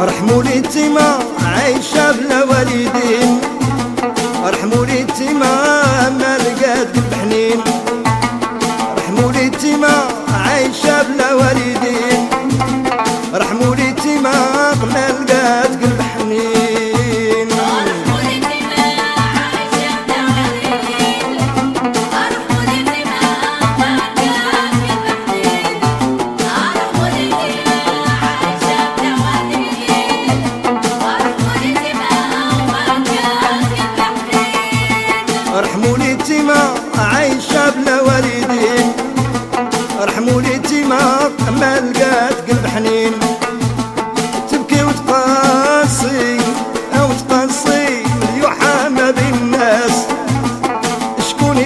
رحموا لي تيما عايشة بلا والدين، رحموا لي تيما ما لقات قلب حنين، رحموا لي تيما عايشة بلا والدين، رحموا لي تيما ما لقات قلب حنين. رحموا لي تيما عايشة بلا والدين، رحموا لي تيما ما لقات قلب حنين، تبكي وتقاسي او تقاسي مليوحة ما بين الناس، شكون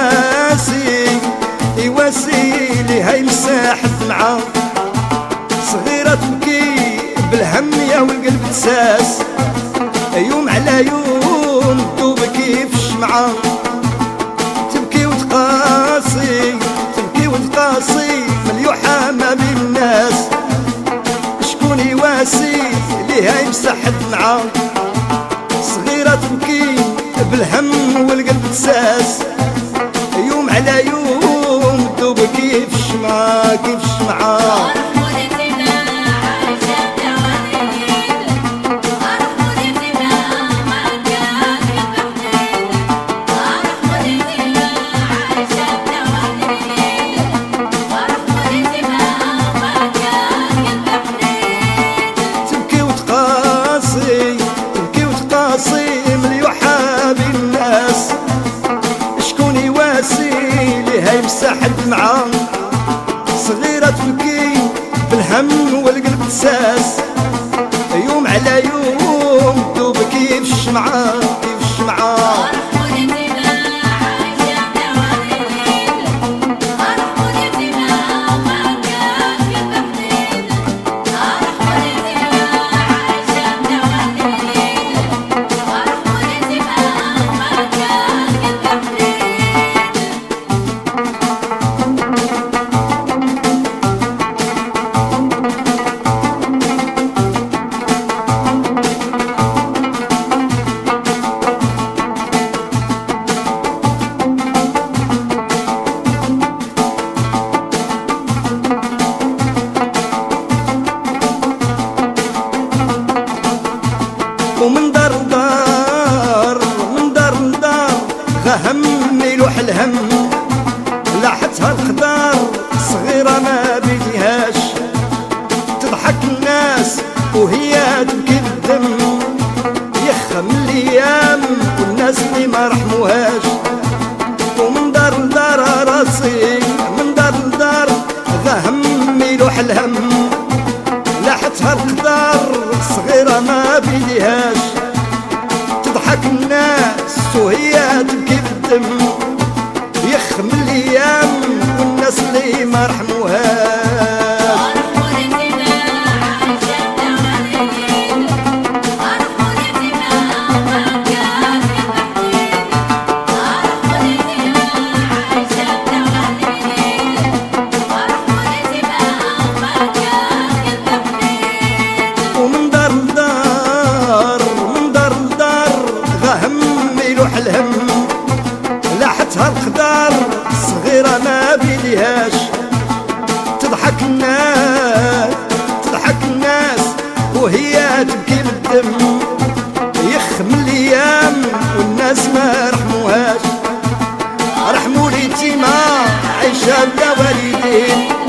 يواسي ليها يمساح الدمعة، صغيرة تبكي بالهم يا والقلب تساس، يوم على يوم دوب كيف الشمعة، تبكي وتقاسي مليوحة ما بين الناس، شكون يواسي ليها يمسح الدمعة، صغيرة تبكي بالهم والقلب تساس، يوم على يوم دوب كيف الشمعة كيف الشمعة. يمسح الدمعة، صغيرة تبكي بالهم والقلب تساس، يوم على يوم دوب كيف الشمعة كيف الشمعة. ومن دار لدار من دار لدار غهم يلوح الهم، لاحتها القدار صغيرة ما بيديهاش، تضحك الناس وهي تبكي بالدم، يخم الايام والناس اللي ما رحموهاش. ومن دار لدار راسي من دار لدار غهم يلوح الهم، لاحتها القدار صغيرة ما بيديهاش، تضحك الناس وهي تبكي بالدم، يخم الايام والناس اللي ما رحموهاش. الهم لاحتها القدار صغيرة ما بيديهاش، تضحك الناس وهي تبكي بالدم، يخم الايام والناس ما رحموهاش. رحموا لي تيما عايشة بلا والدين،